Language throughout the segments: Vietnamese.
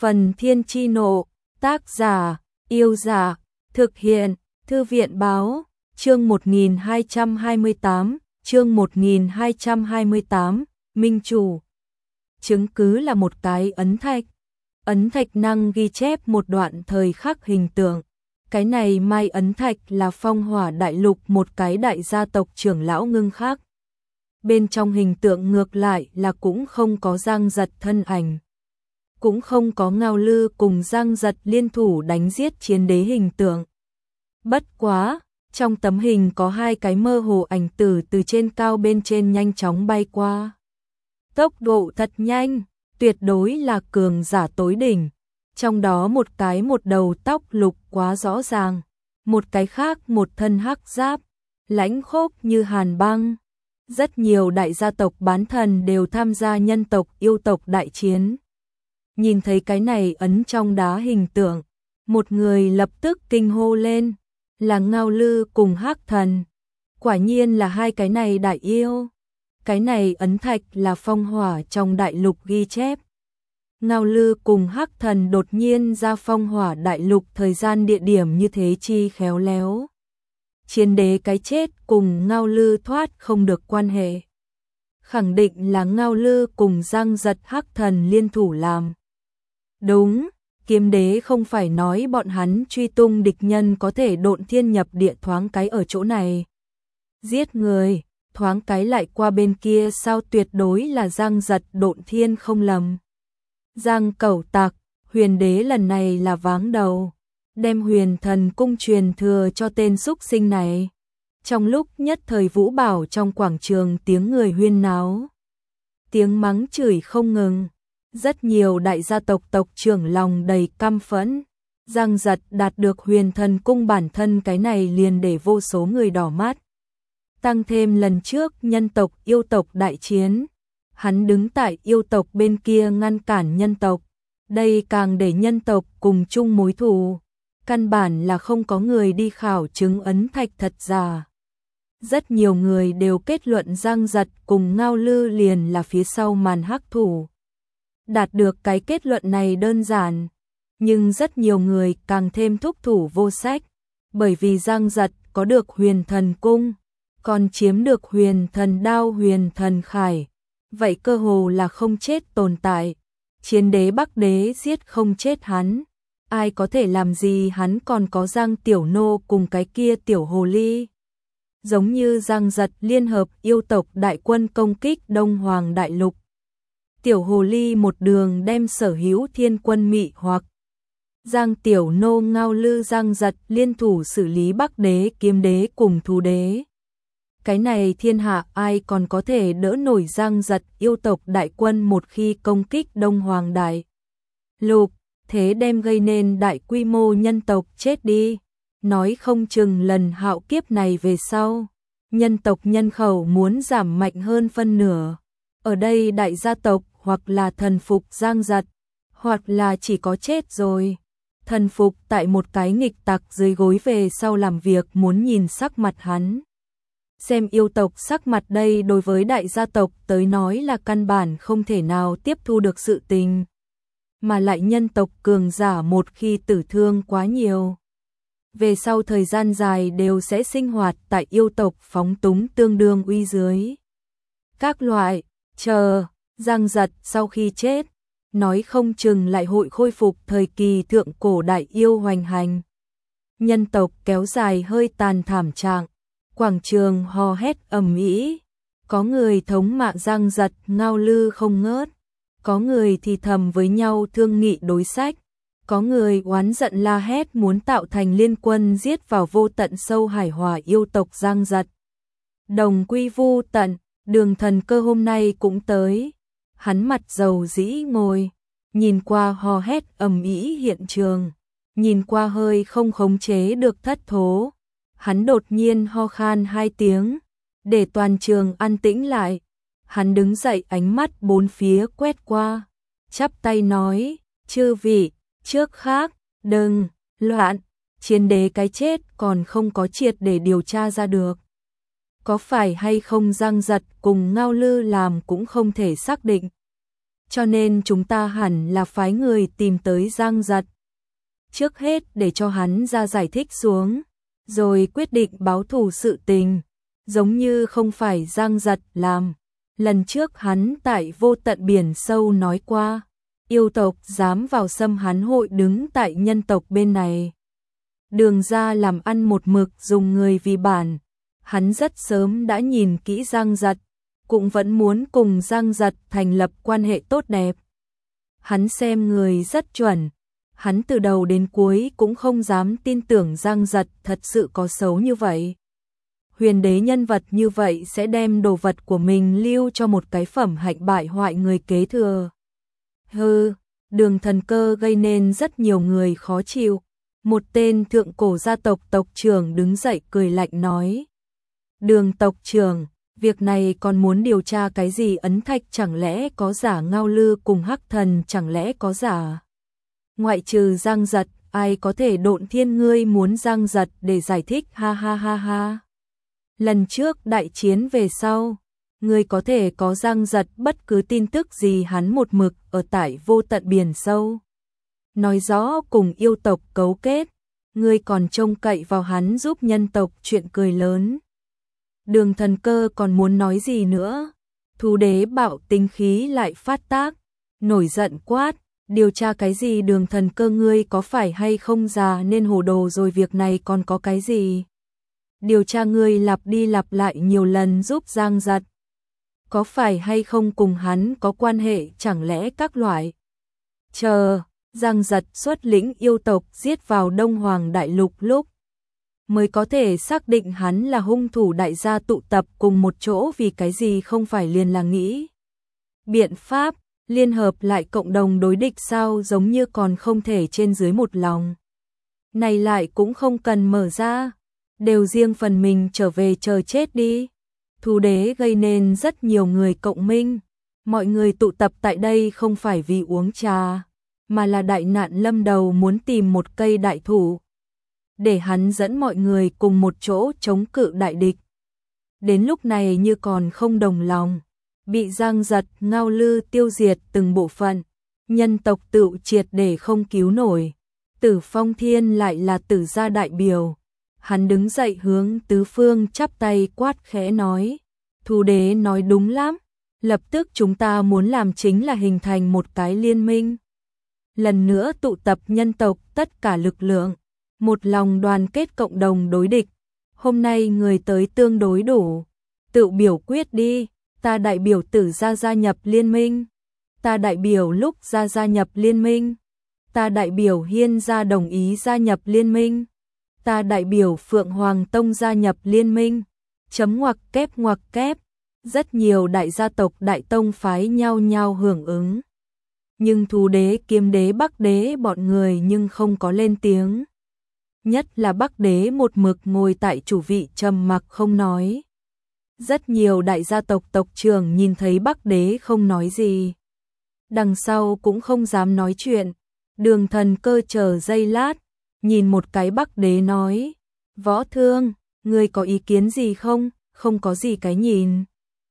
Phần Thiên Chi Nộ, tác giả, Yêu Giả, thực hiện, Thư viện Báo, chương 1228, Minh Chủ. Chứng cứ là một cái ấn thạch. Ấn thạch năng ghi chép một đoạn thời khắc hình tượng. Cái này Mai ấn thạch là Phong Hỏa Đại Lục một cái đại gia tộc trưởng lão ngưng khắc. Bên trong hình tượng ngược lại là cũng không có Giang Giật thân ảnh. Cũng không có Ngao Lư cùng Giang Giật liên thủ đánh giết chiến đế hình tượng. Bất quá, trong tấm hình có hai cái mơ hồ ảnh tử từ trên cao bên trên nhanh chóng bay qua. Tốc độ thật nhanh, tuyệt đối là cường giả tối đỉnh. Trong đó một cái một đầu tóc lục quá rõ ràng, một cái khác một thân hắc giáp, lãnh khốc như hàn băng. Rất nhiều đại gia tộc bán thần đều tham gia nhân tộc yêu tộc đại chiến. Nhìn thấy cái này ấn trong đá hình tượng, một người lập tức kinh hô lên, là Ngao Lư cùng Hắc Thần. Quả nhiên là hai cái này đại yêu. Cái này ấn thạch là phong hỏa trong đại lục ghi chép. Ngao Lư cùng Hắc Thần đột nhiên ra phong hỏa đại lục, thời gian địa điểm như thế chi khéo léo. Chiến đế cái chết cùng Ngao Lư thoát không được quan hệ. Khẳng định là Ngao Lư cùng Giang Giật Hắc Thần liên thủ làm. Đúng, kiếm đế không phải nói bọn hắn truy tung địch nhân có thể độn thiên nhập địa, thoáng cái ở chỗ này giết người, thoáng cái lại qua bên kia, sao tuyệt đối là Giang Giật độn thiên không lầm. Giang cẩu tặc, huyền đế lần này là váng đầu, đem huyền thần cung truyền thừa cho tên xúc sinh này. Trong lúc nhất thời Vũ Bảo trong quảng trường tiếng người huyên náo, tiếng mắng chửi không ngừng. Rất nhiều đại gia tộc tộc trưởng lòng đầy căm phẫn. Giang Giật đạt được huyền thần cung, bản thân cái này liền để vô số người đỏ mắt. Tăng thêm lần trước nhân tộc yêu tộc đại chiến, hắn đứng tại yêu tộc bên kia ngăn cản nhân tộc. Đây càng để nhân tộc cùng chung mối thù. Căn bản là không có người đi khảo chứng ấn thạch thật giả. Rất nhiều người đều kết luận Giang Giật cùng Ngao Lư liền là phía sau màn hắc thủ. Đạt được cái kết luận này đơn giản, nhưng rất nhiều người càng thêm thúc thủ vô sách, bởi vì Giang Giật có được huyền thần cung, còn chiếm được huyền thần đao, huyền thần khải, vậy cơ hồ là không chết tồn tại. Chiến đế Bắc đế giết không chết hắn, ai có thể làm gì hắn, còn có Giang Tiểu Nô cùng cái kia tiểu hồ ly. Giống như Giang Giật liên hợp yêu tộc đại quân công kích Đông Hoàng đại lục. Tiểu hồ ly một đường đem sở hữu thiên quân mị hoặc. Giang Tiểu Nô, Ngao Lư, Giang Giật liên thủ xử lý Bắc đế, kiếm đế cùng thú đế. Cái này thiên hạ ai còn có thể đỡ nổi Giang Giật yêu tộc đại quân một khi công kích Đông Hoàng đại lục, thế đem gây nên đại quy mô nhân tộc chết đi. Nói không chừng lần hạo kiếp này về sau, nhân tộc nhân khẩu muốn giảm mạnh hơn phân nửa. Ở đây đại gia tộc hoặc là thần phục Giang Giật, hoặc là chỉ có chết rồi. Thần phục tại một cái nghịch tặc dưới gối về sau làm việc, muốn nhìn sắc mặt hắn. Xem yêu tộc sắc mặt đây đối với đại gia tộc tới nói là căn bản không thể nào tiếp thu được sự tình. Mà lại nhân tộc cường giả một khi tử thương quá nhiều, về sau thời gian dài đều sẽ sinh hoạt tại yêu tộc phóng túng tương đương uy dưới. Các loại, chờ Giang Giật sau khi chết, nói không chừng lại hội khôi phục thời kỳ thượng cổ đại yêu hoành hành. Nhân tộc kéo dài hơi tàn thảm trạng, quảng trường hò hét ầm ĩ, có người thống mạ Giang Giật, Ngao Lư không ngớt, có người thì thầm với nhau thương nghị đối sách, có người oán giận la hét muốn tạo thành liên quân giết vào vô tận sâu hải hỏa yêu tộc Giang Giật. Đồng quy vu tận, Đường Thần Cơ hôm nay cũng tới. Hắn mặt dầu dĩ ngồi, nhìn qua hò hét ầm ĩ hiện trường, nhìn qua hơi không khống chế được thất thố. Hắn đột nhiên ho khan hai tiếng, để toàn trường an tĩnh lại. Hắn đứng dậy, ánh mắt bốn phía quét qua, chắp tay nói, chư vị, trước khác, đừng loạn, chiến đế cái chết còn không có triệt để điều tra ra được. Có phải hay không Giang Giật cùng Ngao Lư làm cũng không thể xác định. cho nên chúng ta hẳn là phái người tìm tới Giang Giật. Trước hết để cho hắn ra giải thích xuống, rồi quyết định báo thù sự tình, giống như không phải Giang Giật làm. Lần trước hắn tại Vô Tận Biển Sâu nói qua, yêu tộc dám vào xâm hắn hội đứng tại nhân tộc bên này. Đường ra làm ăn một mực dùng người vì bản, hắn rất sớm đã nhìn kỹ Giang Giật, cũng vẫn muốn cùng Giang Giật thành lập quan hệ tốt đẹp. Hắn xem người rất chuẩn, hắn từ đầu đến cuối cũng không dám tin tưởng Giang Giật thật sự có xấu như vậy. Huyền đế nhân vật như vậy sẽ đem đồ vật của mình lưu cho một cái phẩm hạnh bại hoại người kế thừa. Đường Thần Cơ gây nên rất nhiều người khó chịu. Một tên thượng cổ gia tộc tộc trưởng đứng dậy cười lạnh nói: Đường tộc trưởng, việc này còn muốn điều tra cái gì? Ấn thạch chẳng lẽ có giả? Ngao Lư cùng Hắc Thần chẳng lẽ có giả? Ngoại trừ Giang Giật, ai có thể độn thiên? Ngươi muốn Giang Giật để giải thích? Ha ha ha ha. Lần trước đại chiến về sau, ngươi có thể có Giang Giật bất cứ tin tức gì? Hắn một mực ở tại Vô Tận Biển Sâu, nói rõ cùng yêu tộc cấu kết, ngươi còn trông cậy vào hắn giúp nhân tộc? Chuyện cười lớn. Đường Thần Cơ còn muốn nói gì nữa, thú đế bạo tính khí lại phát tác, nổi giận quát: Điều tra cái gì? Đường Thần Cơ, ngươi có phải hay không già nên hồ đồ rồi? Việc này còn có cái gì điều tra? Ngươi lặp đi lặp lại nhiều lần giúp Giang Giật, có phải hay không cùng hắn có quan hệ? Chẳng lẽ các loại chờ Giang Giật xuất lĩnh yêu tộc giết vào Đông Hoàng Đại Lục lúc mới có thể xác định hắn là hung thủ? Đại gia tụ tập cùng một chỗ vì cái gì? Không phải liền là nghĩ biện pháp liên hợp lại cộng đồng đối địch sao? Giống như còn không thể trên dưới một lòng. Này lại cũng không cần mở ra, đều riêng phần mình trở về chờ chết đi. Thú đế gây nên rất nhiều người cộng minh. Mọi người tụ tập tại đây không phải vì uống trà, mà là đại nạn lâm đầu, muốn tìm một cây đại thụ để hắn dẫn mọi người cùng một chỗ chống cự đại địch. Đến lúc này như còn không đồng lòng, bị Giang Giật, Ngao Lư tiêu diệt từng bộ phận, nhân tộc tự triệt để không cứu nổi. Tử Phong Thiên lại là Tử gia đại biểu, hắn đứng dậy hướng tứ phương chắp tay quát khẽ nói: Thú đế nói đúng lắm, lập tức chúng ta muốn làm chính là hình thành một cái liên minh, lần nữa tụ tập nhân tộc tất cả lực lượng, một lòng đoàn kết cộng đồng đối địch. Hôm nay người tới tương đối đủ, tự biểu quyết đi. Ta đại biểu Tử gia gia nhập liên minh, ta đại biểu Lúc gia gia nhập liên minh, ta đại biểu Hiên gia đồng ý gia nhập liên minh, ta đại biểu Phượng Hoàng Tông gia nhập liên minh. Chấm ngoặc kép. Rất nhiều đại gia tộc đại tông phái nhau nhau hưởng ứng. Nhưng Thú đế, Kiếm đế, Bắc đế bọn người nhưng không có lên tiếng. Nhất là Bắc đế một mực ngồi tại chủ vị trầm mặc không nói. Rất nhiều đại gia tộc tộc trưởng nhìn thấy Bắc đế không nói gì, đằng sau cũng không dám nói chuyện. Đường Thần Cơ chờ giây lát, nhìn một cái Bắc đế nói: Võ Thương, ngươi có ý kiến gì không? Không có gì cái nhìn.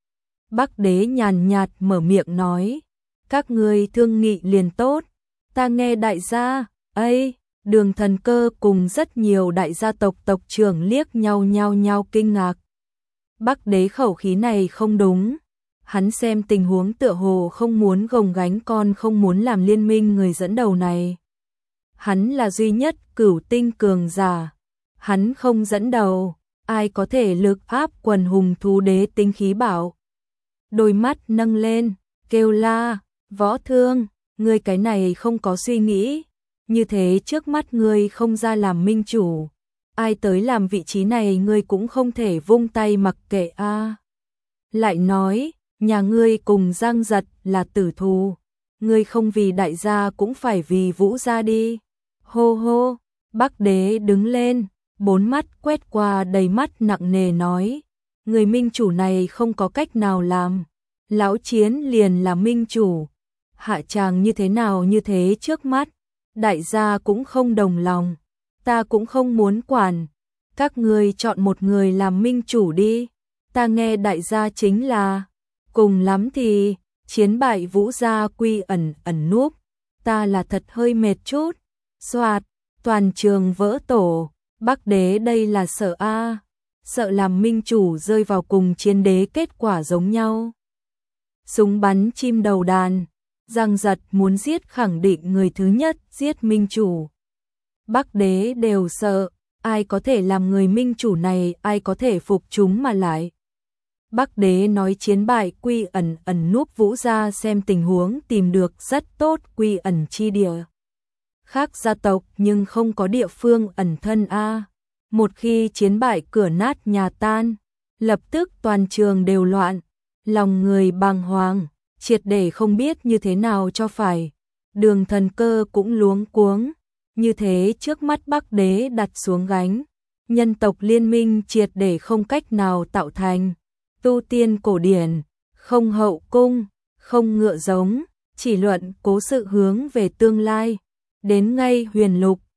Bắc đế nhàn nhạt mở miệng nói: Các ngươi thương nghị liền tốt, ta nghe đại gia. Ây, Đường Thần Cơ cùng rất nhiều đại gia tộc tộc trưởng liếc nhau kinh ngạc. Bắc đế khẩu khí này không đúng, hắn xem tình huống tựa hồ không muốn gồng gánh con không muốn làm liên minh người dẫn đầu này. Hắn là duy nhất cửu tinh cường giả, hắn không dẫn đầu, ai có thể lực áp quần hùng? Thú đế tính khí bảo, đôi mắt nâng lên, kêu la: Võ Thương, ngươi cái này không có suy nghĩ, như thế trước mắt ngươi không ra làm minh chủ, ai tới làm vị trí này ngươi cũng không thể vung tay mặc kệ a. Lại nói, nhà ngươi cùng Giang Giật là tử thù, ngươi không vì đại gia cũng phải vì Vũ gia đi. Hô hô, Bắc đế đứng lên, bốn mắt quét qua đầy mắt nặng nề nói: Người minh chủ này không có cách nào làm, lão Chiến liền là minh chủ, hạ tràng như thế nào như thế? Trước mắt đại gia cũng không đồng lòng, ta cũng không muốn quản, các ngươi chọn một người làm minh chủ đi, ta nghe đại gia chính là, cùng lắm thì Chiến bại Vũ gia quy ẩn ẩn núp, ta là thật hơi mệt chút. Soạt, toàn trường vỡ tổ, Bắc đế đây là sợ a, sợ làm minh chủ rơi vào cùng chiến đế kết quả giống nhau. Súng bắn chim đầu đàn, Giang Giật muốn giết khẳng định người thứ nhất giết minh chủ. Bắc đế đều sợ, ai có thể làm người minh chủ này, ai có thể phục chúng mà lại. Bắc đế nói chiến bại quy ẩn ẩn núp Vũ gia xem tình huống tìm được rất tốt quy ẩn chi địa. Khác gia tộc nhưng không có địa phương ẩn thân a. Một khi chiến bại cửa nát nhà tan, lập tức toàn trường đều loạn, lòng người bàng hoàng, triệt để không biết như thế nào cho phải. Đường Thần Cơ cũng luống cuống, như thế trước mắt Bắc đế đặt xuống gánh, nhân tộc liên minh triệt để không cách nào tạo thành. Tu tiên cổ điển, không hậu cung, không ngựa giống, chỉ luận cố sự hướng về tương lai. Đến ngay huyền lục,